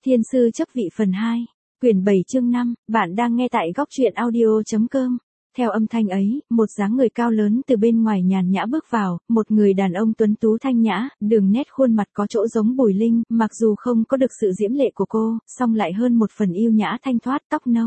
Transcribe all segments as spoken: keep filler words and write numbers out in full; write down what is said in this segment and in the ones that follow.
Thiên sư chấp vị phần hai, quyển bảy chương năm, bạn đang nghe tại góc truyện audio.com. Theo âm thanh ấy, một dáng người cao lớn từ bên ngoài nhàn nhã bước vào, một người đàn ông tuấn tú thanh nhã, đường nét khuôn mặt có chỗ giống Bùi Linh, mặc dù không có được sự diễm lệ của cô, song lại hơn một phần yêu nhã thanh thoát, tóc nâu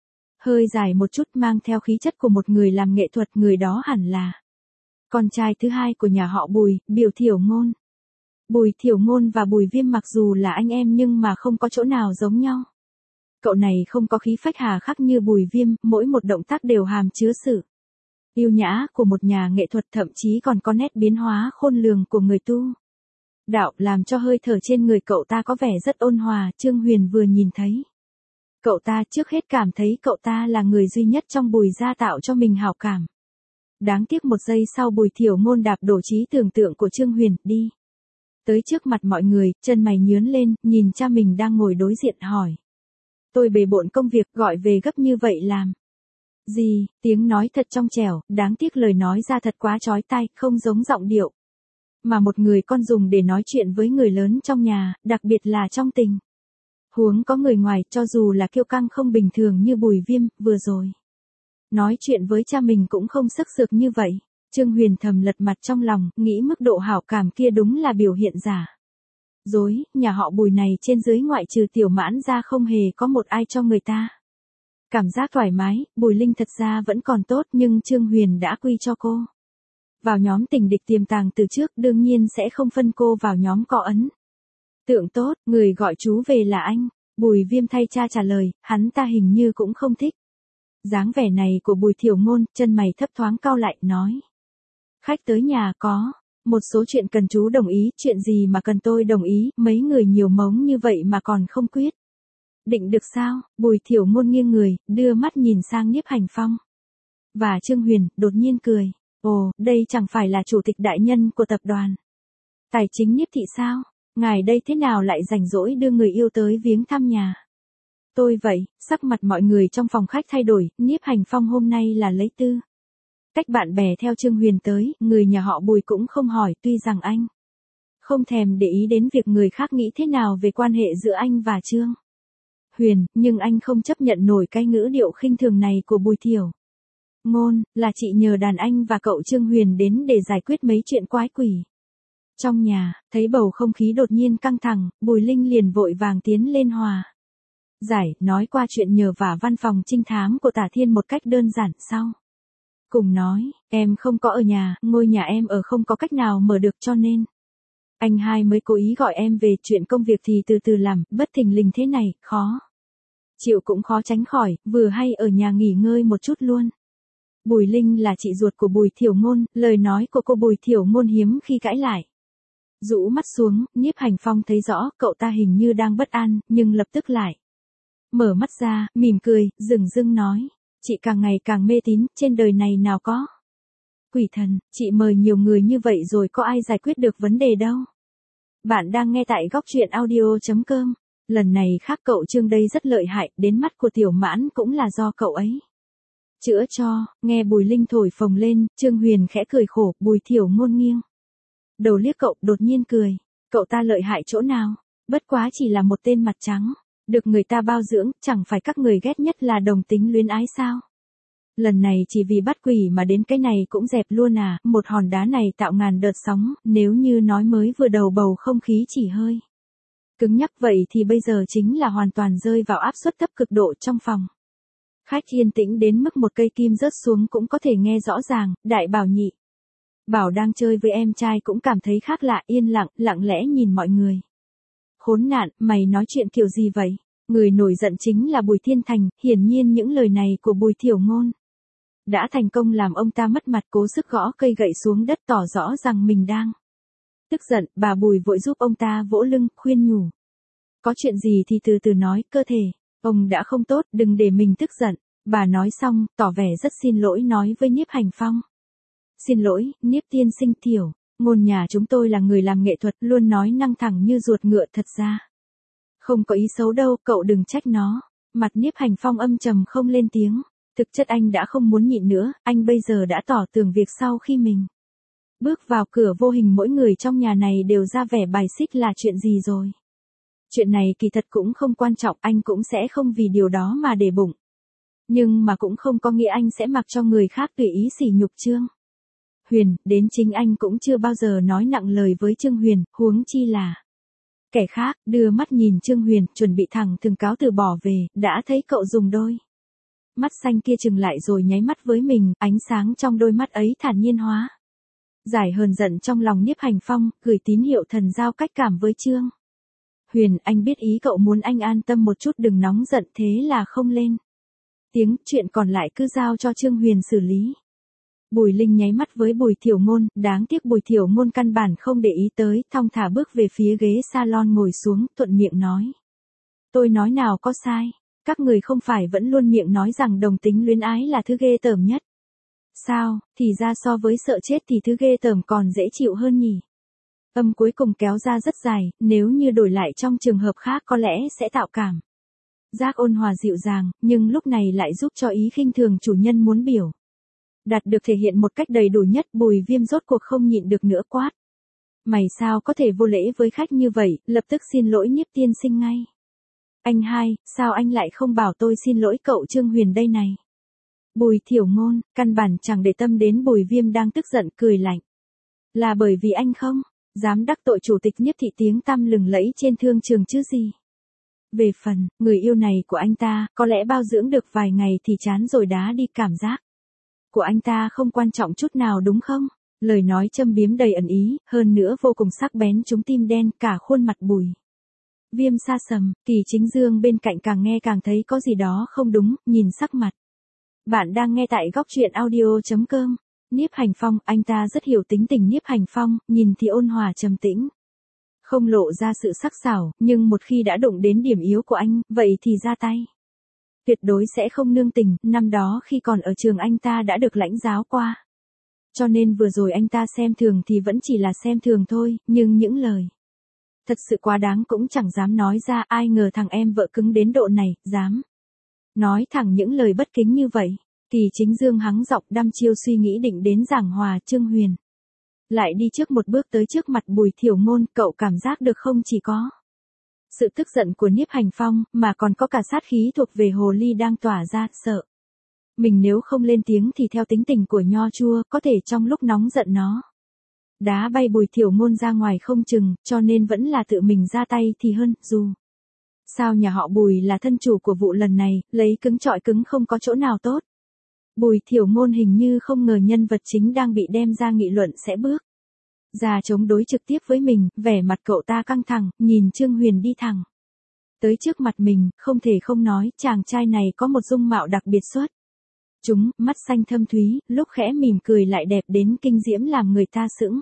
hơi dài một chút, mang theo khí chất của một người làm nghệ thuật, người đó hẳn là con trai thứ hai của nhà họ Bùi, Biểu Thiểu Ngôn. Bùi Thiểu Ngôn và Bùi Viêm mặc dù là anh em nhưng mà không có chỗ nào giống nhau. Cậu này không có khí phách hà khắc như Bùi Viêm, mỗi một động tác đều hàm chứa sự yêu nhã của một nhà nghệ thuật, thậm chí còn có nét biến hóa khôn lường của người tu đạo, làm cho hơi thở trên người cậu ta có vẻ rất ôn hòa. Trương Huyền vừa nhìn thấy cậu ta, trước hết cảm thấy cậu ta là người duy nhất trong Bùi gia tạo cho mình hảo cảm. Đáng tiếc một giây sau, Bùi Thiểu Ngôn đạp đổ trí tưởng tượng của Trương Huyền, đi tới trước mặt mọi người, chân mày nhướng lên, nhìn cha mình đang ngồi đối diện hỏi. Tôi bề bộn công việc, gọi về gấp như vậy làm gì? Tiếng nói thật trong trẻo, đáng tiếc lời nói ra thật quá chói tai, không giống giọng điệu mà một người con dùng để nói chuyện với người lớn trong nhà, đặc biệt là trong tình huống có người ngoài. Cho dù là kiêu căng không bình thường như Bùi Viêm, vừa rồi nói chuyện với cha mình cũng không sắc sược như vậy. Trương Huyền thầm lật mặt trong lòng, nghĩ mức độ hảo cảm kia đúng là biểu hiện giả dối, nhà họ Bùi này trên dưới ngoại trừ Tiểu Mãn ra không hề có một ai cho người ta cảm giác thoải mái. Bùi Linh thật ra vẫn còn tốt, nhưng Trương Huyền đã quy cho cô vào nhóm tình địch tiềm tàng từ trước, đương nhiên sẽ không phân cô vào nhóm có ấn tượng tốt. Người gọi chú về là anh. Bùi Viêm thay cha trả lời, hắn ta hình như cũng không thích dáng vẻ này của Bùi Thiểu Ngôn, chân mày thấp thoáng cau lại, nói. Khách tới nhà có một số chuyện cần chú đồng ý. Chuyện gì mà cần tôi đồng ý? Mấy người nhiều mống như vậy mà còn không quyết định được sao? Bùi Thiểu Ngôn nghiêng người, đưa mắt nhìn sang Nhiếp Hành Phong và Trương Huyền, đột nhiên cười. Ồ, đây chẳng phải là chủ tịch đại nhân của tập đoàn tài chính Nhiếp thị sao? Ngài đây thế nào lại rảnh rỗi đưa người yêu tới viếng thăm nhà tôi vậy? Sắc mặt mọi người trong phòng khách thay đổi. Nhiếp Hành Phong hôm nay là lấy tư cách bạn bè theo Trương Huyền tới, người nhà họ Bùi cũng không hỏi, tuy rằng anh không thèm để ý đến việc người khác nghĩ thế nào về quan hệ giữa anh và Trương Huyền, nhưng anh không chấp nhận nổi cái ngữ điệu khinh thường này của Bùi Thiểu Ngôn. Là chị nhờ đàn anh và cậu Trương Huyền đến để giải quyết mấy chuyện quái quỷ trong nhà. Thấy bầu không khí đột nhiên căng thẳng, Bùi Linh liền vội vàng tiến lên hòa giải, nói qua chuyện nhờ vả văn phòng trinh thám của Tả Thiên một cách đơn giản. Sau cùng nói, em không có ở nhà, ngôi nhà em ở không có cách nào mở được, cho nên anh hai mới cố ý gọi em về. Chuyện công việc thì từ từ làm, bất thình lình thế này, khó chịu cũng khó tránh khỏi, vừa hay ở nhà nghỉ ngơi một chút luôn. Bùi Linh là chị ruột của Bùi Thiểu Ngôn, lời nói của cô Bùi Thiểu Ngôn hiếm khi cãi lại. Rũ mắt xuống, Nhiếp Hành Phong thấy rõ, cậu ta hình như đang bất an, nhưng lập tức lại mở mắt ra, mỉm cười, dửng dưng nói. Chị càng ngày càng mê tín, trên đời này nào có quỷ thần, chị mời nhiều người như vậy rồi có ai giải quyết được vấn đề đâu. Bạn đang nghe tại góc truyện audio.com. Lần này khác, cậu Trương đây rất lợi hại, đến mắt của Tiểu Mãn cũng là do cậu ấy chữa cho. Nghe Bùi Linh thổi phồng lên, Trương Huyền khẽ cười khổ. Bùi Thiểu Ngôn nghiêng đầu liếc cậu, đột nhiên cười. Cậu ta lợi hại chỗ nào? Bất quá chỉ là một tên mặt trắng được người ta bao dưỡng, chẳng phải các người ghét nhất là đồng tính luyến ái sao? Lần này chỉ vì bắt quỷ mà đến cái này cũng dẹp luôn à? Một hòn đá này tạo ngàn đợt sóng, nếu như nói mới vừa đầu bầu không khí chỉ hơi cứng nhắc vậy thì bây giờ chính là hoàn toàn rơi vào áp suất thấp cực độ. Trong phòng khách yên tĩnh đến mức một cây kim rớt xuống cũng có thể nghe rõ ràng. Đại Bảo nhị Bảo đang chơi với em trai cũng cảm thấy khác lạ, yên lặng, lặng lẽ nhìn mọi người. Khốn nạn, mày nói chuyện kiểu gì vậy? Người nổi giận chính là Bùi Thiên Thành. Hiển nhiên những lời này của Bùi Thiểu Ngôn đã thành công làm ông ta mất mặt, cố sức gõ cây gậy xuống đất, tỏ rõ rằng mình đang tức giận. Bà Bùi vội giúp ông ta vỗ lưng, khuyên nhủ. Có chuyện gì thì từ từ nói, cơ thể ông đã không tốt, đừng để mình tức giận. Bà nói xong, tỏ vẻ rất xin lỗi, nói với Nhiếp Hành Phong. Xin lỗi, Nhiếp tiên sinh. Thiểu Ngôn nhà chúng tôi là người làm nghệ thuật, luôn nói năng thẳng như ruột ngựa, thật ra không có ý xấu đâu, cậu đừng trách nó. Mặt Nhiếp Hành Phong âm trầm không lên tiếng. Thực chất anh đã không muốn nhịn nữa, anh bây giờ đã tỏ tường việc sau khi mình bước vào cửa vô hình mỗi người trong nhà này đều ra vẻ bài xích là chuyện gì rồi. Chuyện này kỳ thật cũng không quan trọng, anh cũng sẽ không vì điều đó mà để bụng. Nhưng mà cũng không có nghĩa anh sẽ mặc cho người khác tùy ý sỉ nhục Trương Huyền, đến chính anh cũng chưa bao giờ nói nặng lời với Trương Huyền, huống chi là kẻ khác. Đưa mắt nhìn Trương Huyền, chuẩn bị thẳng thừng cáo từ bỏ về, đã thấy cậu dùng đôi mắt xanh kia chừng lại rồi nháy mắt với mình, ánh sáng trong đôi mắt ấy thản nhiên hóa giải hờn giận trong lòng Nhiếp Hành Phong, gửi tín hiệu thần giao cách cảm với Trương Huyền. Anh biết ý cậu, muốn anh an tâm một chút đừng nóng giận, thế là không lên tiếng, chuyện còn lại cứ giao cho Trương Huyền xử lý. Bùi Linh nháy mắt với Bùi Thiểu Ngôn, đáng tiếc Bùi Thiểu Ngôn căn bản không để ý tới, thong thả bước về phía ghế salon ngồi xuống, thuận miệng nói. Tôi nói nào có sai, các người không phải vẫn luôn miệng nói rằng đồng tính luyến ái là thứ ghê tởm nhất. Sao, thì ra so với sợ chết thì thứ ghê tởm còn dễ chịu hơn nhỉ? Âm cuối cùng kéo ra rất dài, nếu như đổi lại trong trường hợp khác có lẽ sẽ tạo cảm giác ôn hòa dịu dàng, nhưng lúc này lại giúp cho ý khinh thường chủ nhân muốn biểu đạt được thể hiện một cách đầy đủ nhất. Bùi Viêm rốt cuộc không nhịn được nữa quát. Mày sao có thể vô lễ với khách như vậy, lập tức xin lỗi Nhiếp tiên sinh ngay. Anh hai, sao anh lại không bảo tôi xin lỗi cậu Trương Huyền đây này? Bùi Thiểu Ngôn, căn bản chẳng để tâm đến Bùi Viêm đang tức giận, cười lạnh. Là bởi vì anh không dám đắc tội chủ tịch Nhiếp thị tiếng tăm lừng lẫy trên thương trường chứ gì. Về phần, người yêu này của anh ta, có lẽ bao dưỡng được vài ngày thì chán rồi đá đi, cảm giác của anh ta không quan trọng chút nào đúng không? Lời nói châm biếm đầy ẩn ý, hơn nữa vô cùng sắc bén trúng tim đen, cả khuôn mặt Bùi Viêm sa sầm, Kỳ Chính Dương bên cạnh càng nghe càng thấy có gì đó không đúng, nhìn sắc mặt. Bạn đang nghe tại góc truyện audio.com. Nhiếp Hành Phong, anh ta rất hiểu tính tình Nhiếp Hành Phong, nhìn thì ôn hòa trầm tĩnh, không lộ ra sự sắc sảo, nhưng một khi đã đụng đến điểm yếu của anh, vậy thì ra tay tuyệt đối sẽ không nương tình. Năm đó khi còn ở trường anh ta đã được lãnh giáo qua, cho nên vừa rồi anh ta xem thường thì vẫn chỉ là xem thường thôi, nhưng những lời thật sự quá đáng cũng chẳng dám nói ra. Ai ngờ thằng em vợ cứng đến độ này, dám nói thẳng những lời bất kính như vậy. Kỳ Chính Dương hắng giọng đăm chiêu suy nghĩ định đến giảng hòa. Trương Huyền lại đi trước một bước tới trước mặt Bùi Thiểu Ngôn, cậu cảm giác được không, chỉ có sự tức giận của Nhiếp Hành Phong, mà còn có cả sát khí thuộc về hồ ly đang tỏa ra, sợ mình nếu không lên tiếng thì theo tính tình của nho chua, có thể trong lúc nóng giận nó đá bay Bùi Thiểu Ngôn ra ngoài không chừng, cho nên vẫn là tự mình ra tay thì hơn. Dù sao nhà họ Bùi là thân chủ của vụ lần này, lấy cứng trọi cứng không có chỗ nào tốt. Bùi Thiểu Ngôn hình như không ngờ nhân vật chính đang bị đem ra nghị luận sẽ bước ra chống đối trực tiếp với mình, vẻ mặt cậu ta căng thẳng, nhìn Trương Huyền đi thẳng tới trước mặt mình, không thể không nói, chàng trai này có một dung mạo đặc biệt xuất chúng, mắt xanh thâm thúy, lúc khẽ mỉm cười lại đẹp đến kinh diễm làm người ta sững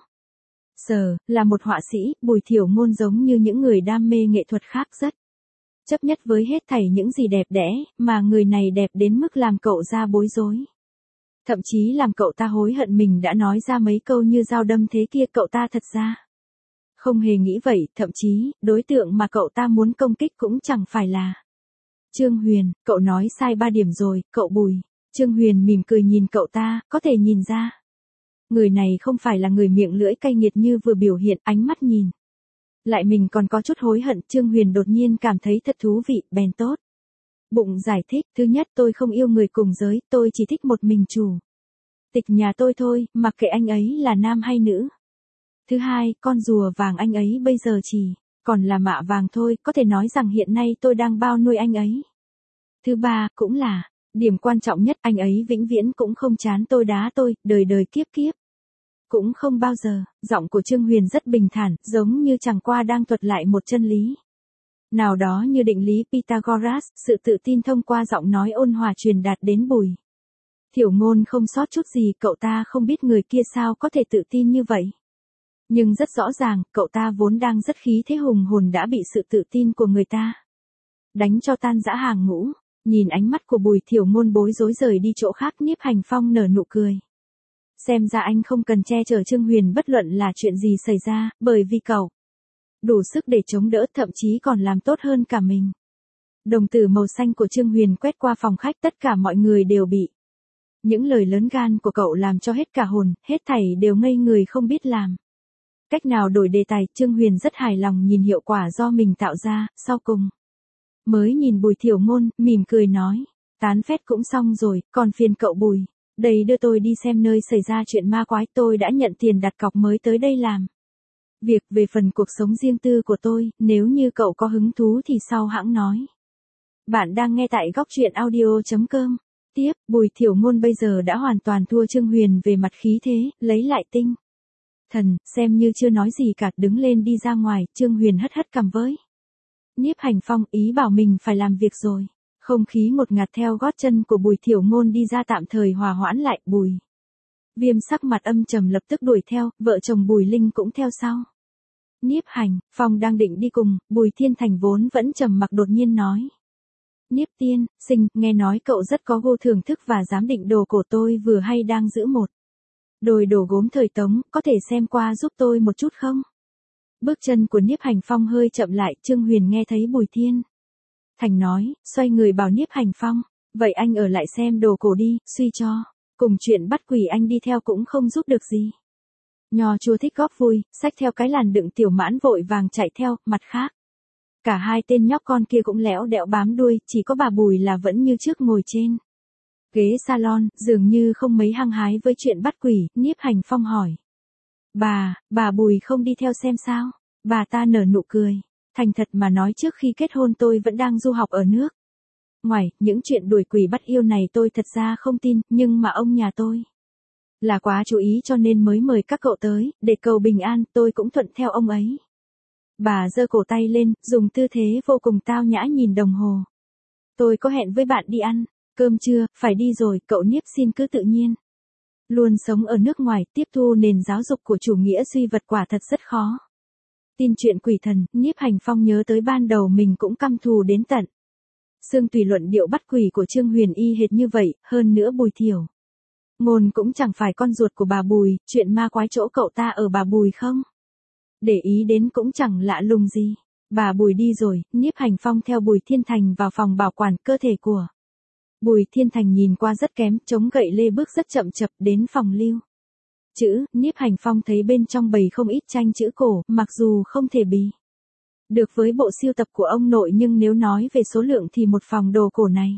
sờ. Là một họa sĩ, Bùi Thiểu Ngôn giống như những người đam mê nghệ thuật khác rất chấp nhất với hết thảy những gì đẹp đẽ, mà người này đẹp đến mức làm cậu ra bối rối. Thậm chí làm cậu ta hối hận mình đã nói ra mấy câu như dao đâm thế kia. Cậu ta thật ra không hề nghĩ vậy, thậm chí, đối tượng mà cậu ta muốn công kích cũng chẳng phải là Trương Huyền. Cậu nói sai ba điểm rồi, cậu Bùi. Trương Huyền mỉm cười nhìn cậu ta, có thể nhìn ra người này không phải là người miệng lưỡi cay nghiệt như vừa biểu hiện. Ánh mắt nhìn lại mình còn có chút hối hận. Trương Huyền đột nhiên cảm thấy thật thú vị, bèn tốt bụng giải thích. Thứ nhất, tôi không yêu người cùng giới, tôi chỉ thích một mình chủ tịch nhà tôi thôi, mặc kệ anh ấy là nam hay nữ. Thứ hai, con rùa vàng anh ấy bây giờ chỉ còn là mạ vàng thôi, có thể nói rằng hiện nay tôi đang bao nuôi anh ấy. Thứ ba, cũng là điểm quan trọng nhất, anh ấy vĩnh viễn cũng không chán tôi đá tôi, đời đời kiếp kiếp cũng không bao giờ. Giọng của Trương Huyền rất bình thản, giống như chẳng qua đang thuật lại một chân lý nào đó như định lý Pythagoras. Sự tự tin thông qua giọng nói ôn hòa truyền đạt đến Bùi Thiểu Ngôn không sót chút gì. Cậu ta không biết người kia sao có thể tự tin như vậy, nhưng rất rõ ràng, cậu ta vốn đang rất khí thế hùng hồn đã bị sự tự tin của người ta đánh cho tan rã hàng ngũ. Nhìn ánh mắt của Bùi Thiểu Ngôn bối rối rời đi chỗ khác, Nhiếp Hành Phong nở nụ cười. Xem ra anh không cần che chở Trương Huyền bất luận là chuyện gì xảy ra, bởi vì cậu đủ sức để chống đỡ, thậm chí còn làm tốt hơn cả mình. Đồng tử màu xanh của Trương Huyền quét qua phòng khách, tất cả mọi người đều bị những lời lớn gan của cậu làm cho hết cả hồn, hết thảy đều ngây người không biết làm Cách nào đổi đề tài, Trương Huyền rất hài lòng nhìn hiệu quả do mình tạo ra, sau cùng. Mới nhìn Bùi Thiểu Ngôn, mỉm cười nói, tán phét cũng xong rồi, còn phiền cậu Bùi. Đây đưa tôi đi xem nơi xảy ra chuyện ma quái, tôi đã nhận tiền đặt cọc mới tới đây làm. Việc về phần cuộc sống riêng tư của tôi, nếu như cậu có hứng thú thì sau hãng nói. Bạn đang nghe tại góc truyện audio.com. Tiếp, Bùi Thiểu Ngôn bây giờ đã hoàn toàn thua Trương Huyền về mặt khí thế, lấy lại tinh thần, xem như chưa nói gì cả, đứng lên đi ra ngoài. Trương Huyền hất hất cằm với Nhiếp Hành Phong, ý bảo mình phải làm việc rồi. Không khí ngột ngạt theo gót chân của Bùi Thiểu Ngôn đi ra tạm thời hòa hoãn lại. Bùi Viêm sắc mặt âm trầm lập tức đuổi theo, vợ chồng Bùi Linh cũng theo sau. Nhiếp Hành Phong đang định đi cùng, Bùi Thiên Thành vốn vẫn trầm mặc đột nhiên nói. Nhiếp tiên sinh, nghe nói cậu rất có gu thưởng thức và giám định đồ cổ, tôi vừa hay đang giữ một đồi đồ gốm thời Tống, có thể xem qua giúp tôi một chút không? Bước chân của Nhiếp Hành Phong hơi chậm lại, Trương Huyền nghe thấy Bùi Thiên Thành nói, xoay người bảo Nhiếp Hành Phong, vậy anh ở lại xem đồ cổ đi, suy cho, cùng chuyện bắt quỷ anh đi theo cũng không giúp được gì. Nho chua thích góp vui, xách theo cái làn đựng Tiểu Mãn vội vàng chạy theo, mặt khác. Cả hai tên nhóc con kia cũng lẽo đẽo bám đuôi, chỉ có bà Bùi là vẫn như trước ngồi trên ghế salon, dường như không mấy hăng hái với chuyện bắt quỷ. Nhiếp Hành Phong hỏi. Bà, bà Bùi không đi theo xem sao? Bà ta nở nụ cười. Thành thật mà nói, trước khi kết hôn tôi vẫn đang du học ở nước ngoài, những chuyện đuổi quỷ bắt yêu này tôi thật ra không tin, nhưng mà ông nhà tôi là quá chú ý cho nên mới mời các cậu tới, để cầu bình an, tôi cũng thuận theo ông ấy. Bà giơ cổ tay lên, dùng tư thế vô cùng tao nhã nhìn đồng hồ. Tôi có hẹn với bạn đi ăn cơm trưa, phải đi rồi, cậu Nhiếp xin cứ tự nhiên. Luôn sống ở nước ngoài, tiếp thu nền giáo dục của chủ nghĩa duy vật quả thật rất khó. Tin chuyện quỷ thần, Nhiếp Hành Phong nhớ tới ban đầu mình cũng căm thù đến tận xương tùy. Luận điệu bắt quỷ của Trương Huyền y hệt như vậy, hơn nữa Bùi Thiểu Ngôn cũng chẳng phải con ruột của bà Bùi, chuyện ma quái chỗ cậu ta ở bà Bùi không để ý đến cũng chẳng lạ lùng gì. Bà Bùi đi rồi, Nhiếp Hành Phong theo Bùi Thiên Thành vào phòng bảo quản cơ thể của Bùi Thiên Thành nhìn qua rất kém, chống gậy lê bước rất chậm chập đến phòng lưu chữ. Nhiếp Hành Phong thấy bên trong bầy không ít tranh chữ cổ, mặc dù không thể bì được với bộ sưu tập của ông nội, nhưng nếu nói về số lượng thì một phòng đồ cổ này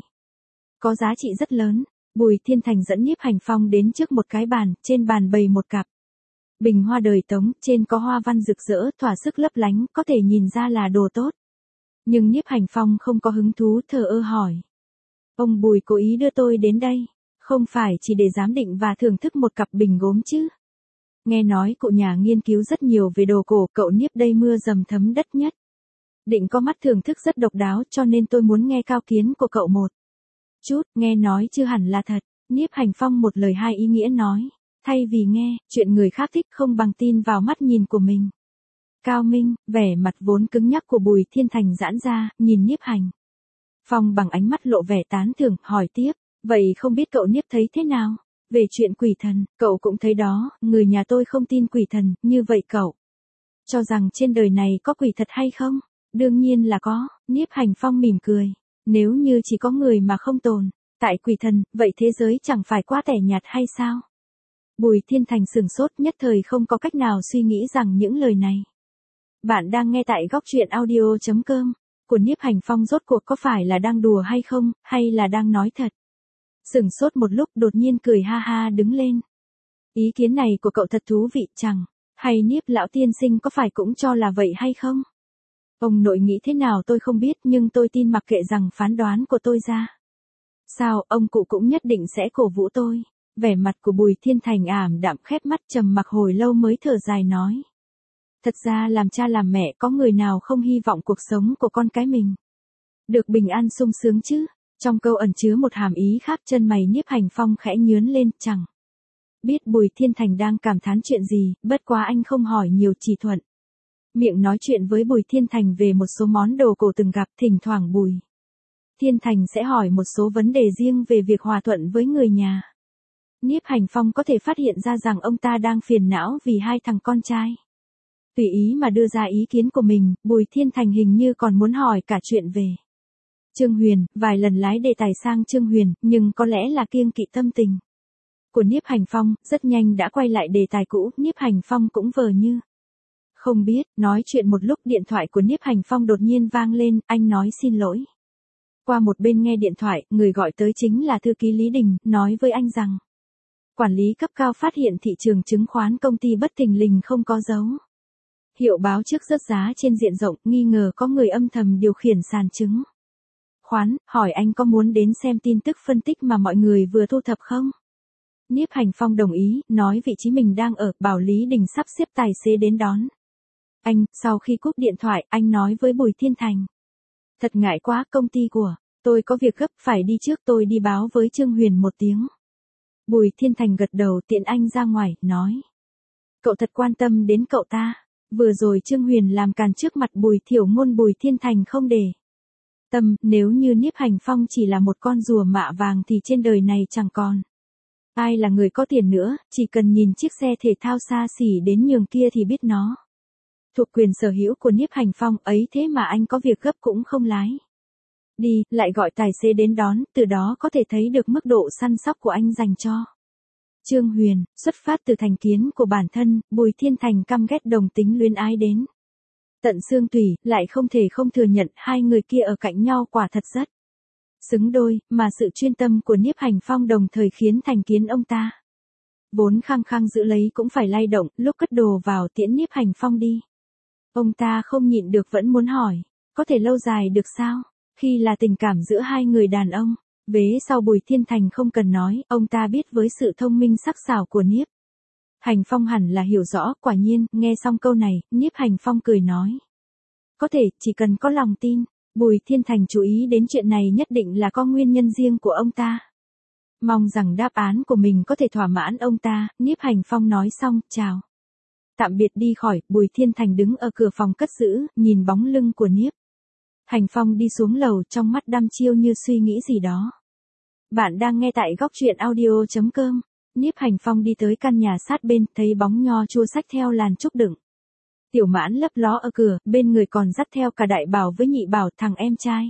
có giá trị rất lớn. Bùi Thiên Thành dẫn Nhiếp Hành Phong đến trước một cái bàn, trên bàn bày một cặp bình hoa đời Tống, trên có hoa văn rực rỡ, thỏa sức lấp lánh, có thể nhìn ra là đồ tốt. Nhưng Nhiếp Hành Phong không có hứng thú, thờ ơ hỏi. Ông Bùi cố ý đưa tôi đến đây, không phải chỉ để giám định và thưởng thức một cặp bình gốm chứ? Nghe nói cụ nhà nghiên cứu rất nhiều về đồ cổ, cậu Nhiếp đây mưa dầm thấm đất nhất định có mắt thưởng thức rất độc đáo, cho nên tôi muốn nghe cao kiến của cậu một chút. Nghe nói chưa hẳn là thật. Nhiếp Hành Phong một lời hai ý nghĩa nói. Thay vì nghe chuyện người khác thích, không bằng tin vào mắt nhìn của mình. Cao minh, vẻ mặt vốn cứng nhắc của Bùi Thiên Thành giãn ra, nhìn Nhiếp Hành Phong bằng ánh mắt lộ vẻ tán thưởng, hỏi tiếp. Vậy không biết cậu Nhiếp thấy thế nào? Về chuyện quỷ thần, cậu cũng thấy đó, người nhà tôi không tin quỷ thần, như vậy cậu cho rằng trên đời này có quỷ thật hay không? Đương nhiên là có. Nhiếp Hành Phong mỉm cười. Nếu như chỉ có người mà không tồn tại quỷ thần, vậy thế giới chẳng phải quá tẻ nhạt hay sao? Bùi Thiên Thành sửng sốt, nhất thời không có cách nào suy nghĩ rằng những lời này. Bạn đang nghe tại góc truyện audio.com của Nhiếp Hành Phong rốt cuộc có phải là đang đùa hay không, hay là đang nói thật? Sửng sốt một lúc, đột nhiên cười ha ha đứng lên. Ý kiến này của cậu thật thú vị, chẳng hay Nhiếp lão tiên sinh có phải cũng cho là vậy hay không? Ông nội nghĩ thế nào tôi không biết, nhưng tôi tin mặc kệ rằng phán đoán của tôi ra sao, ông cụ cũng nhất định sẽ cổ vũ tôi. Vẻ mặt của Bùi Thiên Thành ảm đạm, khép mắt trầm mặc hồi lâu mới thở dài nói. Thật ra làm cha làm mẹ có người nào không hy vọng cuộc sống của con cái mình được bình an sung sướng chứ? Trong câu ẩn chứa một hàm ý khác, chân mày Nhiếp Hành Phong khẽ nhướng lên, chẳng biết Bùi Thiên Thành đang cảm thán chuyện gì, bất quá anh không hỏi nhiều, chỉ thuận miệng nói chuyện với Bùi Thiên Thành về một số món đồ cổ từng gặp. Thỉnh thoảng Bùi Thiên Thành sẽ hỏi một số vấn đề riêng về việc hòa thuận với người nhà. Nhiếp Hành Phong có thể phát hiện ra rằng ông ta đang phiền não vì hai thằng con trai. Tùy ý mà đưa ra ý kiến của mình, Bùi Thiên Thành hình như còn muốn hỏi cả chuyện về Trương Huyền, vài lần lái đề tài sang Trương Huyền, nhưng có lẽ là kiêng kỵ tâm tình của Nhiếp Hành Phong, rất nhanh đã quay lại đề tài cũ. Nhiếp Hành Phong cũng vờ như Không biết, nói chuyện một lúc điện thoại của Niếp Hành Phong đột nhiên vang lên, anh nói xin lỗi. Qua một bên nghe điện thoại, người gọi tới chính là thư ký Lý Đình, nói với anh rằng. Quản lý cấp cao phát hiện thị trường chứng khoán công ty bất thình lình không có dấu hiệu báo trước rớt giá trên diện rộng, nghi ngờ có người âm thầm điều khiển sàn chứng khoán, hỏi anh có muốn đến xem tin tức phân tích mà mọi người vừa thu thập không? Niếp Hành Phong đồng ý, nói vị trí mình đang ở, bảo Lý Đình sắp xếp tài xế đến đón. Anh, sau khi cúp điện thoại, anh nói với Bùi Thiên Thành. Thật ngại quá, công ty của tôi có việc gấp phải đi trước, tôi đi báo với Trương Huyền một tiếng. Bùi Thiên Thành gật đầu tiện anh ra ngoài, nói. Cậu thật quan tâm đến cậu ta. Vừa rồi Trương Huyền làm càn trước mặt Bùi Thiểu Ngôn, Bùi Thiên Thành không để tâm, nếu như Niếp Hành Phong chỉ là một con rùa mạ vàng thì trên đời này chẳng còn ai là người có tiền nữa, chỉ cần nhìn chiếc xe thể thao xa xỉ đến nhường kia thì biết nó thuộc quyền sở hữu của Niếp Hành Phong, ấy thế mà anh có việc gấp cũng không lái đi, lại gọi tài xế đến đón, từ đó có thể thấy được mức độ săn sóc của anh dành cho Trương Huyền. Xuất phát từ thành kiến của bản thân, Bùi Thiên Thành căm ghét đồng tính luyến ái đến tận xương tủy, lại không thể không thừa nhận hai người kia ở cạnh nhau quả thật rất xứng đôi, mà sự chuyên tâm của Niếp Hành Phong đồng thời khiến thành kiến ông ta vốn khăng khăng giữ lấy cũng phải lay động, lúc cất đồ vào tiễn Niếp Hành Phong đi. Ông ta không nhịn được vẫn muốn hỏi, có thể lâu dài được sao? Khi là tình cảm giữa hai người đàn ông, vế sau Bùi Thiên Thành không cần nói, ông ta biết với sự thông minh sắc sảo của Niếp Hành Phong hẳn là hiểu rõ, quả nhiên, nghe xong câu này, Niếp Hành Phong cười nói. Có thể, chỉ cần có lòng tin, Bùi Thiên Thành chú ý đến chuyện này nhất định là có nguyên nhân riêng của ông ta. Mong rằng đáp án của mình có thể thỏa mãn ông ta, Niếp Hành Phong nói xong, chào. Tạm biệt đi khỏi, Bùi Thiên Thành đứng ở cửa phòng cất giữ, nhìn bóng lưng của Niếp Hành Phong đi xuống lầu, trong mắt đăm chiêu như suy nghĩ gì đó. Bạn đang nghe tại góc truyện audio chấm com. Niếp Hành Phong đi tới căn nhà sát bên, thấy bóng Nho Chua xách theo làn trúc đựng Tiểu Mãn lấp ló ở cửa, bên người còn dắt theo cả Đại Bảo với Nhị Bảo, thằng em trai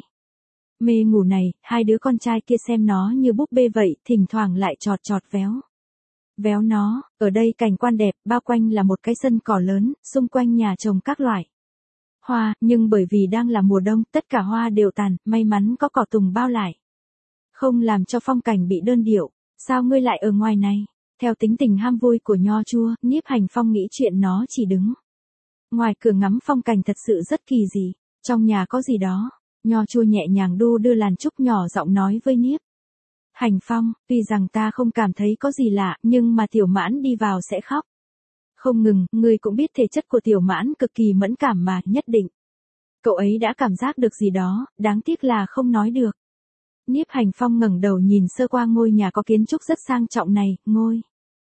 mê ngủ này, hai đứa con trai kia xem nó như búp bê vậy, thỉnh thoảng lại chọt chọt véo véo nó. Ở đây cảnh quan đẹp, bao quanh là một cái sân cỏ lớn, xung quanh nhà trồng các loại hoa, nhưng bởi vì đang là mùa đông, tất cả hoa đều tàn, may mắn có cỏ tùng bao lại, không làm cho phong cảnh bị đơn điệu. Sao ngươi lại ở ngoài này? Theo tính tình ham vui của Nho Chua, Niếp Hành Phong nghĩ chuyện nó chỉ đứng ngoài cửa ngắm phong cảnh thật sự rất kỳ dị. Trong nhà có gì đó. Nho Chua nhẹ nhàng đu đưa làn trúc nhỏ giọng nói với Niếp Hành Phong, tuy rằng ta không cảm thấy có gì lạ, nhưng mà Tiểu Mãn đi vào sẽ khóc không ngừng, ngươi cũng biết thể chất của Tiểu Mãn cực kỳ mẫn cảm mà, nhất định cậu ấy đã cảm giác được gì đó, đáng tiếc là không nói được. Niếp Hành Phong ngẩng đầu nhìn sơ qua ngôi nhà có kiến trúc rất sang trọng này, ngôi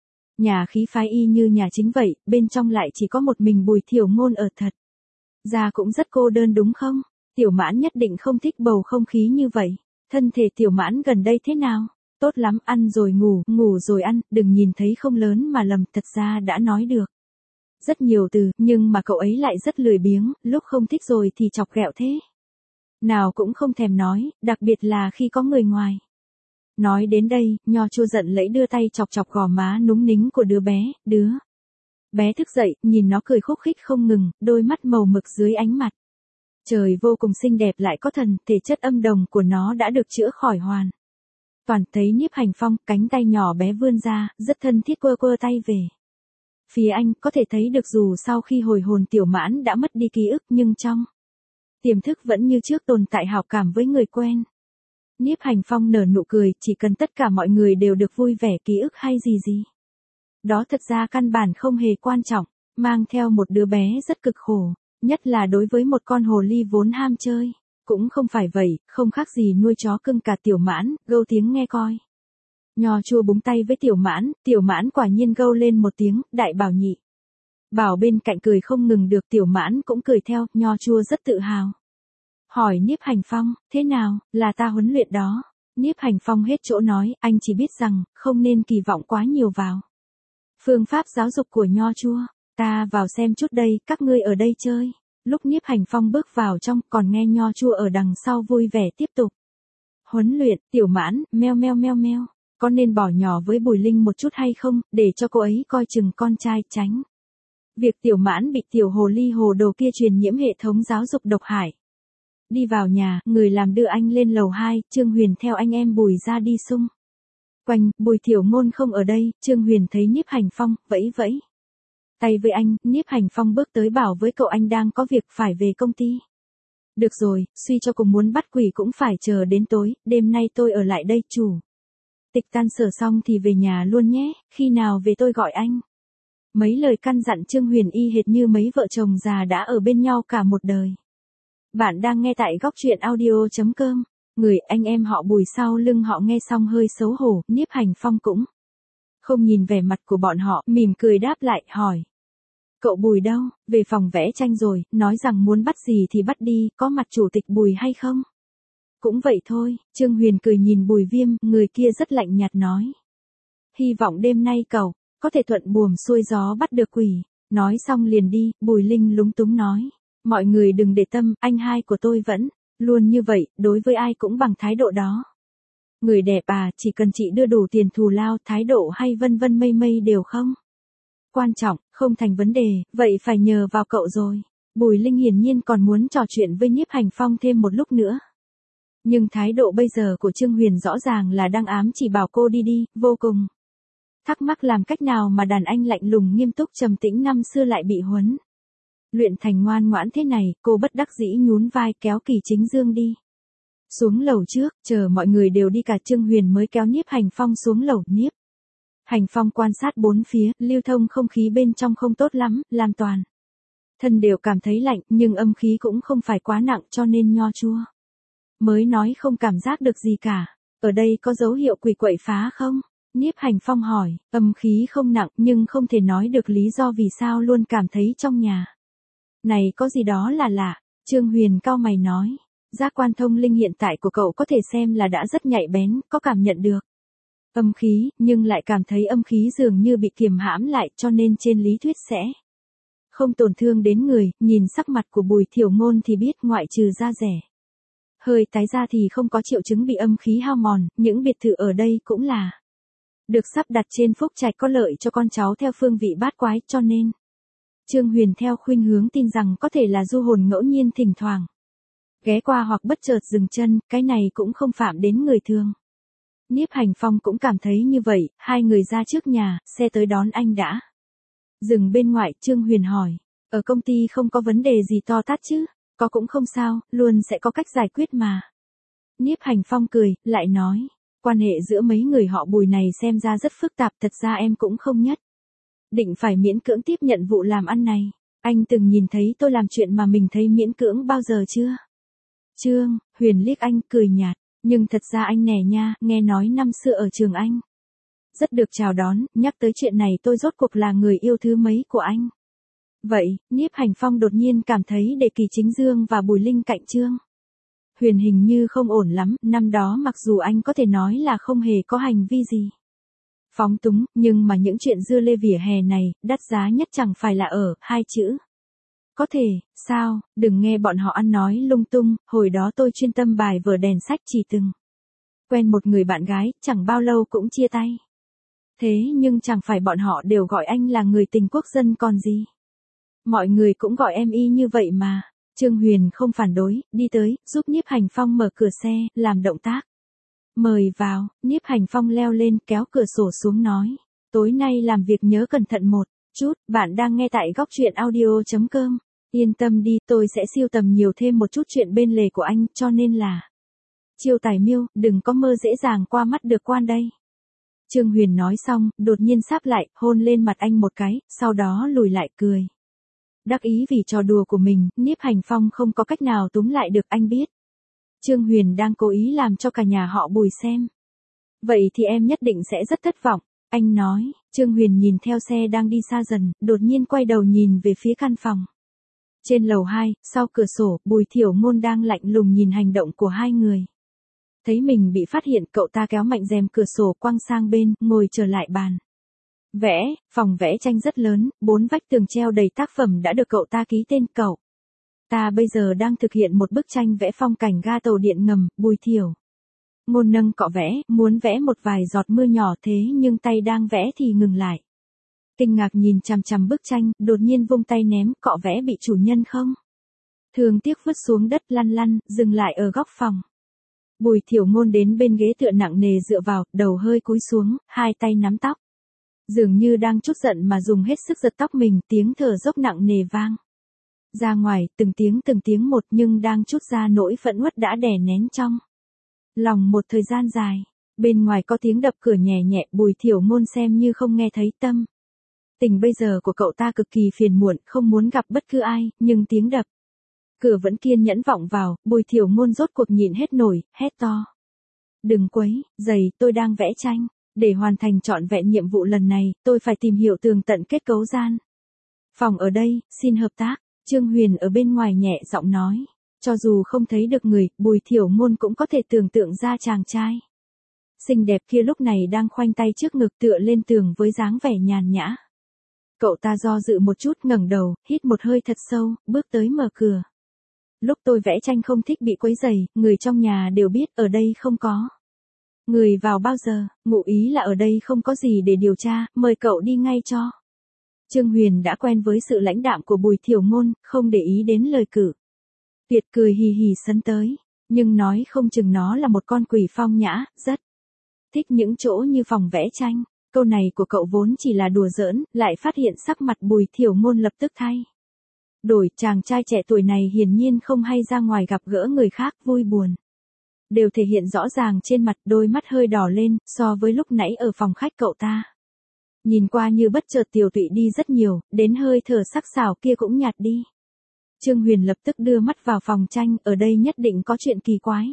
nhà khí phái y như nhà chính vậy, bên trong lại chỉ có một mình Bùi Thiểu Ngôn ở, thật ra cũng rất cô đơn đúng không? Tiểu Mãn nhất định không thích bầu không khí như vậy. Thân thể Tiểu Mãn gần đây thế nào? Tốt lắm, ăn rồi ngủ, ngủ rồi ăn, đừng nhìn thấy không lớn mà lầm, thật ra đã nói được rất nhiều từ, nhưng mà cậu ấy lại rất lười biếng, lúc không thích rồi thì chọc ghẹo thế nào cũng không thèm nói, đặc biệt là khi có người ngoài. Nói đến đây, Nho Chua giận lẫy đưa tay chọc chọc gò má núng nính của đứa bé, đứa bé thức dậy, nhìn nó cười khúc khích không ngừng, đôi mắt màu mực dưới ánh mặt trời vô cùng xinh đẹp lại có thần, thể chất âm đồng của nó đã được chữa khỏi hoàn toàn. Thấy Niếp Hành Phong, cánh tay nhỏ bé vươn ra, rất thân thiết quơ quơ tay về phía anh, có thể thấy được dù sau khi hồi hồn Tiểu Mãn đã mất đi ký ức nhưng trong tiềm thức vẫn như trước tồn tại hảo cảm với người quen. Niếp Hành Phong nở nụ cười, chỉ cần tất cả mọi người đều được vui vẻ, ký ức hay gì gì đó thật ra căn bản không hề quan trọng, mang theo một đứa bé rất cực khổ, nhất là đối với một con hồ ly vốn ham chơi. Cũng không phải vậy, không khác gì nuôi chó cưng cả. Tiểu Mãn, gâu tiếng nghe coi. Nho Chua búng tay với Tiểu Mãn, Tiểu Mãn quả nhiên gâu lên một tiếng, Đại Bảo Nhị Bảo bên cạnh cười không ngừng được, Tiểu Mãn cũng cười theo, Nho Chua rất tự hào. Hỏi Niếp Hành Phong, thế nào, là ta huấn luyện đó. Niếp Hành Phong hết chỗ nói, anh chỉ biết rằng, không nên kỳ vọng quá nhiều vào phương pháp giáo dục của Nho Chua. Ta vào xem chút đây, các ngươi ở đây chơi. Lúc Niếp Hành Phong bước vào trong, còn nghe Nho Chua ở đằng sau vui vẻ tiếp tục huấn luyện. Tiểu Mãn, meo meo meo meo, có nên bỏ nhỏ với Bùi Linh một chút hay không, để cho cô ấy coi chừng con trai, tránh Việc Tiểu Mãn bị tiểu hồ ly hồ đồ kia truyền nhiễm hệ thống giáo dục độc hại. Đi vào nhà, người làm đưa anh lên lầu hai, Trương Huyền theo anh em Bùi ra đi xung quanh. Bùi Tiểu Ngôn không ở đây, Trương Huyền thấy Niếp Hành Phong, vẫy vẫy tay với anh. Niếp Hành Phong bước tới bảo với cậu anh đang có việc phải về công ty. Được rồi, suy cho cùng muốn bắt quỷ cũng phải chờ đến tối, đêm nay tôi ở lại đây chủ. Tịch tan sở xong thì về nhà luôn nhé, khi nào về tôi gọi anh. Mấy lời căn dặn Trương Huyền y hệt như mấy vợ chồng già đã ở bên nhau cả một đời. Bạn đang nghe tại góc truyện audio.com. Người anh em họ Bùi sau lưng họ nghe xong hơi xấu hổ, Niếp Hành Phong cũng không nhìn vẻ mặt của bọn họ, mỉm cười đáp lại, hỏi. Cậu Bùi đâu, về phòng vẽ tranh rồi, nói rằng muốn bắt gì thì bắt đi, có mặt chủ tịch Bùi hay không? Cũng vậy thôi, Trương Huyền cười nhìn Bùi Viêm, người kia rất lạnh nhạt nói. Hy vọng đêm nay cậu có thể thuận buồm xuôi gió bắt được quỷ. Nói xong liền đi, Bùi Linh lúng túng nói. Mọi người đừng để tâm, anh hai của tôi vẫn luôn như vậy, đối với ai cũng bằng thái độ đó. Người đẹp à, chỉ cần chị đưa đủ tiền thù lao, thái độ hay vân vân mây mây đều không quan trọng, không thành vấn đề, vậy phải nhờ vào cậu rồi. Bùi Linh hiển nhiên còn muốn trò chuyện với Niếp Hành Phong thêm một lúc nữa. Nhưng thái độ bây giờ của Trương Huyền rõ ràng là đang ám chỉ bảo cô đi đi, vô cùng thắc mắc làm cách nào mà đàn anh lạnh lùng nghiêm túc trầm tĩnh năm xưa lại bị huấn luyện thành ngoan ngoãn thế này. Cô bất đắc dĩ nhún vai kéo Kỳ Chính Dương đi xuống lầu trước, chờ mọi người đều đi cả Trương Huyền mới kéo Niếp Hành Phong xuống lầu. Niếp Hành Phong quan sát bốn phía, lưu thông không khí bên trong không tốt lắm, làm toàn thân đều cảm thấy lạnh, nhưng âm khí cũng không phải quá nặng cho nên nho chua mới nói không cảm giác được gì cả. Ở đây có dấu hiệu quỷ quậy phá không? Niếp Hành Phong hỏi. Âm khí không nặng nhưng không thể nói được lý do vì sao luôn cảm thấy trong nhà này có gì đó là lạ. Trương Huyền cau mày nói. Giác quan thông linh hiện tại của cậu có thể xem là đã rất nhạy bén, có cảm nhận được âm khí, nhưng lại cảm thấy âm khí dường như bị kiềm hãm lại, cho nên trên lý thuyết sẽ không tổn thương đến người. Nhìn sắc mặt của Bùi Thiểu Ngôn thì biết ngoại trừ da rẻ hơi tái ra thì không có triệu chứng bị âm khí hao mòn. Những biệt thự ở đây cũng là được sắp đặt trên phúc trạch có lợi cho con cháu theo phương vị bát quái, cho nên Trương Huyền theo khuynh hướng tin rằng có thể là du hồn ngẫu nhiên thỉnh thoảng ghé qua hoặc bất chợt dừng chân, cái này cũng không phạm đến người thường. Niếp Hành Phong cũng cảm thấy như vậy. Hai người ra trước nhà, xe tới đón anh đã dừng bên ngoài. Trương Huyền hỏi, ở công ty không có vấn đề gì to tát chứ? Có cũng không sao, luôn sẽ có cách giải quyết mà. Niếp Hành Phong cười, lại nói, quan hệ giữa mấy người họ Bùi này xem ra rất phức tạp, thật ra em cũng không nhất định phải miễn cưỡng tiếp nhận vụ làm ăn này. Anh từng nhìn thấy tôi làm chuyện mà mình thấy miễn cưỡng bao giờ chưa? Trương Huyền liếc anh cười nhạt, nhưng thật ra anh nè nha, nghe nói năm xưa ở trường anh rất được chào đón, nhắc tới chuyện này tôi rốt cuộc là người yêu thứ mấy của anh. Vậy, Niếp Hành Phong đột nhiên cảm thấy để Kỳ Chính Dương và Bùi Linh cạnh Trương Huyền hình như không ổn lắm. Năm đó mặc dù anh có thể nói là không hề có hành vi gì phóng túng, nhưng mà những chuyện dưa lê vỉa hè này, đắt giá nhất chẳng phải là ở hai chữ có thể. Sao, đừng nghe bọn họ ăn nói lung tung, hồi đó tôi chuyên tâm bài vở đèn sách, chỉ từng quen một người bạn gái, chẳng bao lâu cũng chia tay. Thế nhưng chẳng phải bọn họ đều gọi anh là người tình quốc dân còn gì. Mọi người cũng gọi em y như vậy mà. Trương Huyền không phản đối, đi tới, giúp Niếp Hành Phong mở cửa xe, làm động tác mời vào. Niếp Hành Phong leo lên, kéo cửa sổ xuống nói, tối nay làm việc nhớ cẩn thận một chút. Bạn đang nghe tại góc truyện audio.com. Yên tâm đi, tôi sẽ siêu tầm nhiều thêm một chút chuyện bên lề của anh, cho nên là chiêu tài miêu, đừng có mơ dễ dàng qua mắt được quan đây. Trương Huyền nói xong, đột nhiên sáp lại, hôn lên mặt anh một cái, sau đó lùi lại cười. Đắc ý vì trò đùa của mình, Niếp Hành Phong không có cách nào túm lại được. Anh biết Trương Huyền đang cố ý làm cho cả nhà họ Bùi xem. Vậy thì em nhất định sẽ rất thất vọng. Anh nói. Trương Huyền nhìn theo xe đang đi xa dần, đột nhiên quay đầu nhìn về phía căn phòng trên lầu hai, sau cửa sổ. Bùi Thiểu Ngôn đang lạnh lùng nhìn hành động của hai người. Thấy mình bị phát hiện, cậu ta kéo mạnh rèm cửa sổ quăng sang bên, ngồi trở lại bàn vẽ. Phòng vẽ tranh rất lớn, bốn vách tường treo đầy tác phẩm đã được cậu ta ký tên. Cậu ta bây giờ đang thực hiện một bức tranh vẽ phong cảnh ga tàu điện ngầm. Bùi Thiểu Ngôn nâng cọ vẽ, muốn vẽ một vài giọt mưa nhỏ, thế nhưng tay đang vẽ thì ngừng lại. Kinh ngạc nhìn chằm chằm bức tranh, đột nhiên vung tay ném, cọ vẽ bị chủ nhân không? Thương tiếc vứt xuống đất lăn lăn, dừng lại ở góc phòng. Bùi Thiểu Ngôn đến bên ghế tựa nặng nề dựa vào, đầu hơi cúi xuống, hai tay nắm tóc. Dường như đang trút giận mà dùng hết sức giật tóc mình, tiếng thở dốc nặng nề vang. Ra ngoài, từng tiếng từng tiếng một nhưng đang trút ra nỗi phẫn uất đã đè nén trong lòng một thời gian dài. Bên ngoài có tiếng đập cửa nhẹ nhẹ, Bùi Thiểu Ngôn xem như không nghe thấy. Tâm tình bây giờ của cậu ta cực kỳ phiền muộn, không muốn gặp bất cứ ai, nhưng tiếng đập cửa vẫn kiên nhẫn vọng vào, Bùi Thiểu Ngôn rốt cuộc nhịn hết nổi, hét to. Đừng quấy, giày, tôi đang vẽ tranh. Để hoàn thành trọn vẹn nhiệm vụ lần này, tôi phải tìm hiểu tường tận kết cấu gian phòng ở đây, xin hợp tác. Trương Huyền ở bên ngoài nhẹ giọng nói. Cho dù không thấy được người, Bùi Thiểu Ngôn cũng có thể tưởng tượng ra chàng trai xinh đẹp kia lúc này đang khoanh tay trước ngực tựa lên tường với dáng vẻ nhàn nhã. Cậu ta do dự một chút, ngẩng đầu, hít một hơi thật sâu, bước tới mở cửa. Lúc tôi vẽ tranh không thích bị quấy rầy, người trong nhà đều biết ở đây không có người vào bao giờ, ngụ ý là ở đây không có gì để điều tra, mời cậu đi ngay cho. Trương Huyền đã quen với sự lãnh đạm của Bùi Thiểu Ngôn, không để ý đến lời cử tuyệt, cười hì hì sấn tới, nhưng nói không chừng nó là một con quỷ phong nhã, rất thích những chỗ như phòng vẽ tranh. Câu này của cậu vốn chỉ là đùa giỡn, lại phát hiện sắc mặt Bùi Thiểu Ngôn lập tức thay đổi. Chàng trai trẻ tuổi này hiển nhiên không hay ra ngoài gặp gỡ người khác, vui buồn đều thể hiện rõ ràng trên mặt, đôi mắt hơi đỏ lên, so với lúc nãy ở phòng khách cậu ta. Nhìn qua như bất chợt tiều tụy đi rất nhiều, đến hơi thở sắc sảo kia cũng nhạt đi. Trương Huyền lập tức đưa mắt vào phòng tranh, ở đây nhất định có chuyện kỳ quái.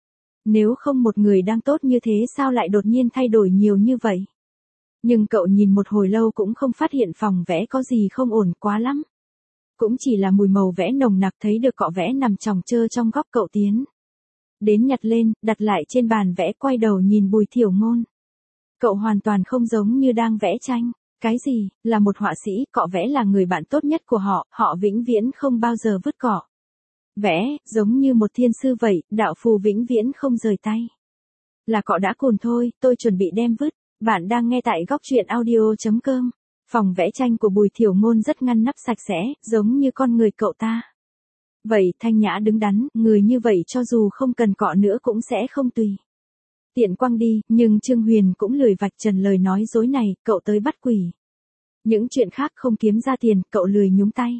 Nếu không một người đang tốt như thế sao lại đột nhiên thay đổi nhiều như vậy? Nhưng cậu nhìn một hồi lâu cũng không phát hiện phòng vẽ có gì không ổn quá lắm. Cũng chỉ là mùi màu vẽ nồng nặc, thấy được cọ vẽ nằm chồng chơ trong góc, cậu tiến đến nhặt lên, đặt lại trên bàn vẽ, quay đầu nhìn Bùi Thiểu Ngôn. Cậu hoàn toàn không giống như đang vẽ tranh. Cái gì, là một họa sĩ, cọ vẽ là người bạn tốt nhất của họ, họ vĩnh viễn không bao giờ vứt cọ vẽ, giống như một thiên sư vậy, đạo phù vĩnh viễn không rời tay. Là cọ đã cùn thôi, tôi chuẩn bị đem vứt. Bạn đang nghe tại góc truyện audio chấm com. Phòng vẽ tranh của Bùi Thiểu Ngôn rất ngăn nắp sạch sẽ, giống như con người cậu ta vậy, thanh nhã đứng đắn, người như vậy cho dù không cần cọ nữa cũng sẽ không tùy tiện quăng đi, nhưng Trương Huyền cũng lười vạch trần lời nói dối này, cậu tới bắt quỷ. Những chuyện khác không kiếm ra tiền, cậu lười nhúng tay.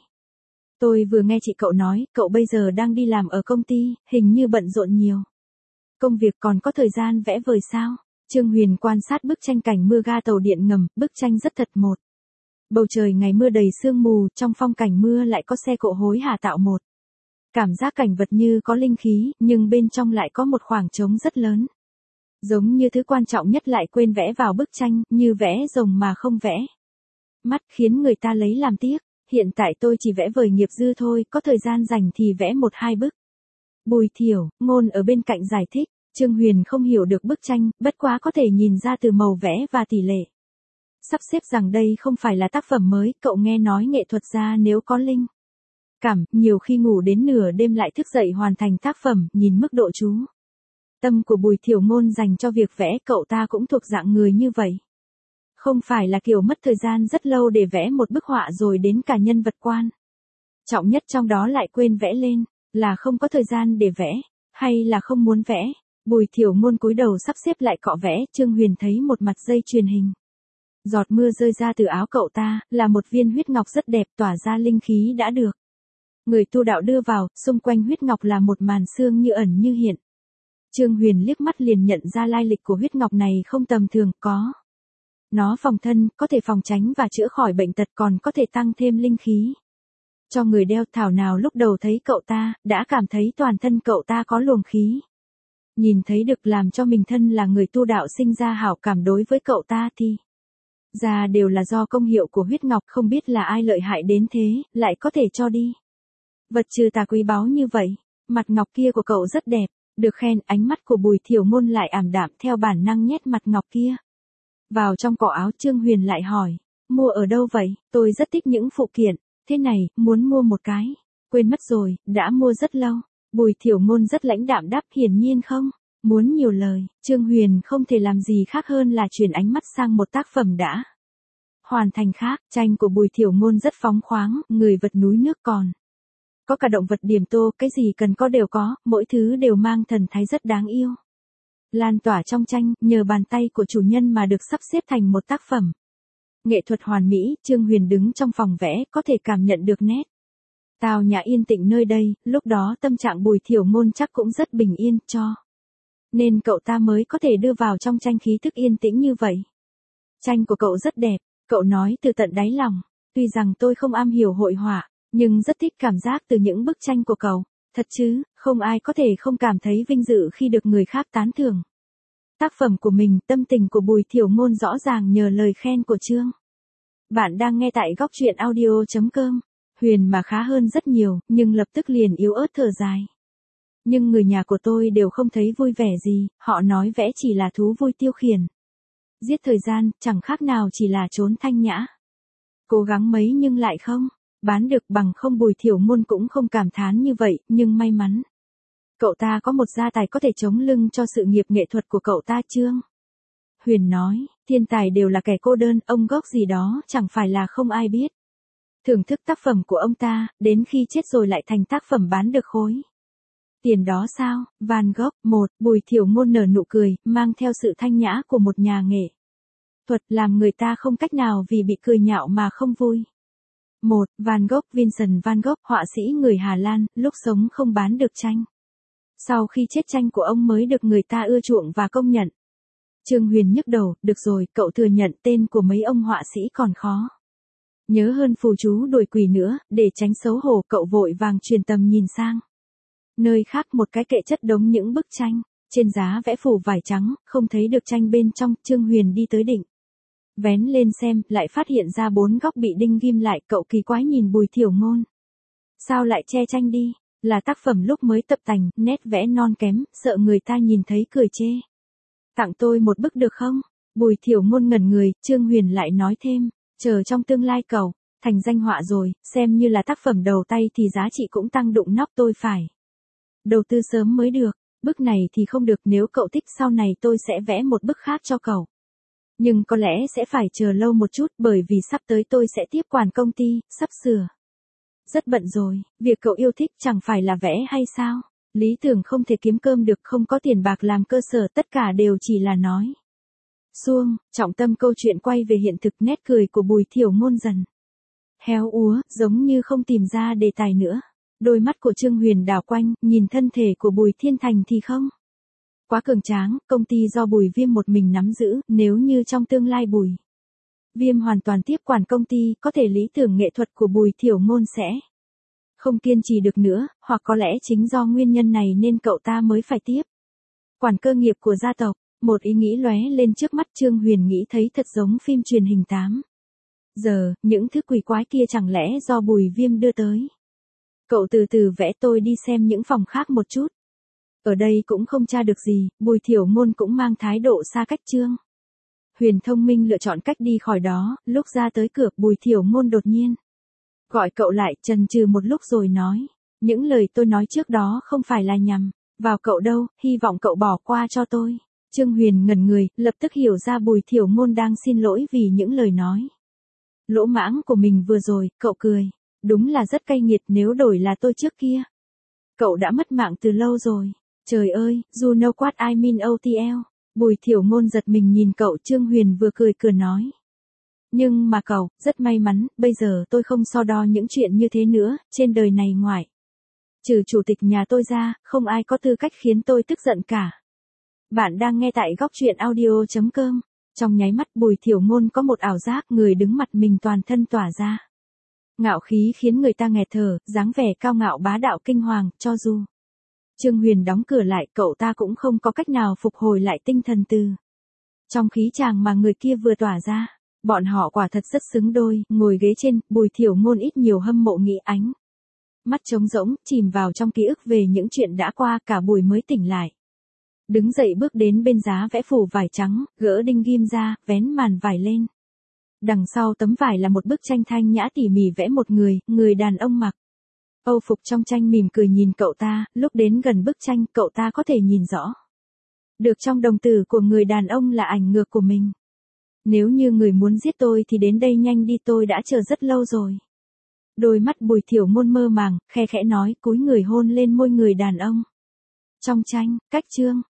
Tôi vừa nghe chị cậu nói, cậu bây giờ đang đi làm ở công ty, hình như bận rộn nhiều công việc, còn có thời gian vẽ vời sao? Trương Huyền quan sát bức tranh cảnh mưa ga tàu điện ngầm, bức tranh rất thật một. Bầu trời ngày mưa đầy sương mù, trong phong cảnh mưa lại có xe cộ hối hả tạo một cảm giác cảnh vật như có linh khí, nhưng bên trong lại có một khoảng trống rất lớn. Giống như thứ quan trọng nhất lại quên vẽ vào bức tranh, như vẽ rồng mà không vẽ mắt, khiến người ta lấy làm tiếc. Hiện tại tôi chỉ vẽ vời nghiệp dư thôi, có thời gian rảnh thì vẽ một hai bức. Bùi Thiểu Ngôn ở bên cạnh giải thích. Trương Huyền không hiểu được bức tranh, bất quá có thể nhìn ra từ màu vẽ và tỷ lệ sắp xếp rằng đây không phải là tác phẩm mới. Cậu nghe nói nghệ thuật gia nếu có linh cảm, nhiều khi ngủ đến nửa đêm lại thức dậy hoàn thành tác phẩm, nhìn mức độ chú tâm của Bùi Thiểu Ngôn dành cho việc vẽ, cậu ta cũng thuộc dạng người như vậy. Không phải là kiểu mất thời gian rất lâu để vẽ một bức họa rồi đến cả nhân vật quan trọng nhất trong đó lại quên vẽ lên, là không có thời gian để vẽ, hay là không muốn vẽ. Bùi Thiểu Ngôn cúi đầu sắp xếp lại cọ vẽ, Trương Huyền thấy một mặt dây truyền hình. Giọt mưa rơi ra từ áo cậu ta, là một viên huyết ngọc rất đẹp, tỏa ra linh khí đã được người tu đạo đưa vào, xung quanh huyết ngọc là một màn sương như ẩn như hiện. Trương Huyền liếc mắt liền nhận ra lai lịch của huyết ngọc này không tầm thường, có nó phòng thân, có thể phòng tránh và chữa khỏi bệnh tật, còn có thể tăng thêm linh khí cho người đeo. Thảo nào lúc đầu thấy cậu ta, đã cảm thấy toàn thân cậu ta có luồng khí nhìn thấy được, làm cho mình thân là người tu đạo sinh ra hảo cảm đối với cậu ta thì ra đều là do công hiệu của huyết ngọc. Không biết là ai lợi hại đến thế, lại có thể cho đi vật trừ tà quý báu như vậy. Mặt ngọc kia của cậu rất đẹp, được khen. Ánh mắt của Bùi Thiểu Ngôn lại ảm đạm, theo bản năng nhét mặt ngọc kia vào trong cỏ áo. Trương Huyền lại hỏi, mua ở đâu vậy? Tôi rất thích những phụ kiện thế này, muốn mua một cái. Quên mất rồi, đã mua rất lâu. Bùi Thiểu Ngôn rất lãnh đạm đáp, hiển nhiên không muốn nhiều lời. Trương Huyền không thể làm gì khác hơn là chuyển ánh mắt sang một tác phẩm đã hoàn thành khác, tranh của Bùi Thiểu Ngôn rất phóng khoáng, người vật núi nước còn. Có cả động vật điểm tô, cái gì cần có đều có, mỗi thứ đều mang thần thái rất đáng yêu. Lan tỏa trong tranh, nhờ bàn tay của chủ nhân mà được sắp xếp thành một tác phẩm. Nghệ thuật hoàn mỹ, Trương Huyền đứng trong phòng vẽ, có thể cảm nhận được nét tao nhã yên tĩnh nơi đây, lúc đó tâm trạng Bùi Thiểu Ngôn chắc cũng rất bình yên, cho nên cậu ta mới có thể đưa vào trong tranh khí thức yên tĩnh như vậy. Tranh của cậu rất đẹp, cậu nói từ tận đáy lòng, tuy rằng tôi không am hiểu hội họa, nhưng rất thích cảm giác từ những bức tranh của cậu. Thật chứ, không ai có thể không cảm thấy vinh dự khi được người khác tán thưởng tác phẩm của mình. Tâm tình của Bùi Thiểu Ngôn rõ ràng nhờ lời khen của Trương. Bạn đang nghe tại góc truyện audio chấm com. Huyền mà khá hơn rất nhiều, nhưng lập tức liền yếu ớt thở dài. Nhưng người nhà của tôi đều không thấy vui vẻ gì, họ nói vẽ chỉ là thú vui tiêu khiển. Giết thời gian, chẳng khác nào chỉ là trốn thanh nhã. Cố gắng mấy nhưng lại không bán được, bằng không Bùi Thiểu Ngôn cũng không cảm thán như vậy, nhưng may mắn. Cậu ta có một gia tài có thể chống lưng cho sự nghiệp nghệ thuật của cậu ta. Trương Huyền nói, thiên tài đều là kẻ cô đơn, ông gốc gì đó chẳng phải là không ai biết. Thưởng thức tác phẩm của ông ta, đến khi chết rồi lại thành tác phẩm bán được khối tiền đó sao? Van Gogh, một, Bùi Thiểu Ngôn nở nụ cười, mang theo sự thanh nhã của một nhà nghệ thuật, làm người ta không cách nào vì bị cười nhạo mà không vui. một. Van Gogh, Vincent Van Gogh, họa sĩ người Hà Lan, lúc sống không bán được tranh. Sau khi chết tranh của ông mới được người ta ưa chuộng và công nhận. Trương Huyền nhức đầu, được rồi, cậu thừa nhận tên của mấy ông họa sĩ còn khó nhớ hơn phù chú đuổi quỷ nữa, để tránh xấu hổ cậu vội vàng truyền tầm nhìn sang nơi khác, một cái kệ chất đống những bức tranh, trên giá vẽ phủ vải trắng, không thấy được tranh bên trong. Trương Huyền đi tới định vén lên xem, lại phát hiện ra bốn góc bị đinh ghim lại, cậu kỳ quái nhìn Bùi Thiểu Ngôn. Sao lại che tranh đi? Là tác phẩm lúc mới tập tành, nét vẽ non kém, sợ người ta nhìn thấy cười chê. Tặng tôi một bức được không? Bùi Thiểu Ngôn ngẩn người, Trương Huyền lại nói thêm, chờ trong tương lai cậu thành danh họa rồi, xem như là tác phẩm đầu tay thì giá trị cũng tăng đụng nóc, tôi phải đầu tư sớm mới được. Bức này thì không được, nếu cậu thích sau này tôi sẽ vẽ một bức khác cho cậu. Nhưng có lẽ sẽ phải chờ lâu một chút, bởi vì sắp tới tôi sẽ tiếp quản công ty, sắp sửa rất bận rồi. Việc cậu yêu thích chẳng phải là vẽ hay sao? Lý tưởng không thể kiếm cơm được, không có tiền bạc làm cơ sở, tất cả đều chỉ là nói suông. Trọng tâm câu chuyện quay về hiện thực, nét cười của Bùi Thiểu Ngôn dần héo úa, giống như không tìm ra đề tài nữa. Đôi mắt của Trương Huyền đảo quanh, nhìn thân thể của Bùi Thiên Thành thì không quá cường tráng, công ty do Bùi Viêm một mình nắm giữ, nếu như trong tương lai Bùi Viêm hoàn toàn tiếp quản công ty, có thể lý tưởng nghệ thuật của Bùi Thiểu Ngôn sẽ không kiên trì được nữa, hoặc có lẽ chính do nguyên nhân này nên cậu ta mới phải tiếp quản cơ nghiệp của gia tộc. Một ý nghĩ lóe lên trước mắt Trương Huyền, nghĩ thấy thật giống phim truyền hình tám giờ, những thứ quỷ quái kia chẳng lẽ do Bùi Viêm đưa tới. Cậu từ từ vẽ, tôi đi xem những phòng khác một chút. Ở đây cũng không tra được gì. Bùi Thiểu Ngôn cũng mang thái độ xa cách. Trương Huyền thông minh lựa chọn cách đi khỏi đó. Lúc ra tới cửa, Bùi Thiểu Ngôn đột nhiên gọi cậu lại, chần chừ một lúc rồi nói, những lời tôi nói trước đó không phải là nhằm vào cậu đâu, hy vọng cậu bỏ qua cho tôi. Trương Huyền ngẩn người, lập tức hiểu ra Bùi Thiểu Ngôn đang xin lỗi vì những lời nói lỗ mãng của mình vừa rồi. Cậu cười, đúng là rất cay nghiệt, nếu đổi là tôi trước kia, cậu đã mất mạng từ lâu rồi. Trời ơi, you know what I mean O T L. Bùi Thiểu Ngôn giật mình nhìn cậu. Trương Huyền vừa cười cười nói, nhưng mà cậu, rất may mắn, bây giờ tôi không so đo những chuyện như thế nữa, trên đời này ngoại trừ chủ tịch nhà tôi ra, không ai có tư cách khiến tôi tức giận cả. Bạn đang nghe tại góc truyện audio chấm com. Trong nháy mắt Bùi Thiểu Ngôn có một ảo giác, người đứng mặt mình toàn thân tỏa ra ngạo khí khiến người ta nghẹt thở, dáng vẻ cao ngạo bá đạo kinh hoàng. Cho dù Trương Huyền đóng cửa lại, cậu ta cũng không có cách nào phục hồi lại tinh thần từ trong khí chàng mà người kia vừa tỏa ra. Bọn họ quả thật rất xứng đôi. Ngồi ghế trên, Bùi Thiểu Ngôn ít nhiều hâm mộ, nghĩ ánh mắt trống rỗng, chìm vào trong ký ức về những chuyện đã qua. Cả buổi mới tỉnh lại, đứng dậy bước đến bên giá vẽ phủ vải trắng, gỡ đinh ghim ra, vén màn vải lên. Đằng sau tấm vải là một bức tranh thanh nhã tỉ mỉ vẽ một người, người đàn ông mặc âu phục trong tranh mỉm cười nhìn cậu ta. Lúc đến gần bức tranh, cậu ta có thể nhìn rõ được trong đồng tử của người đàn ông là ảnh ngược của mình. Nếu như người muốn giết tôi thì đến đây nhanh đi, tôi đã chờ rất lâu rồi. Đôi mắt Bùi Thiểu Môn mơ màng, khe khẽ nói, cúi người hôn lên môi người đàn ông. Trong tranh, cách chương.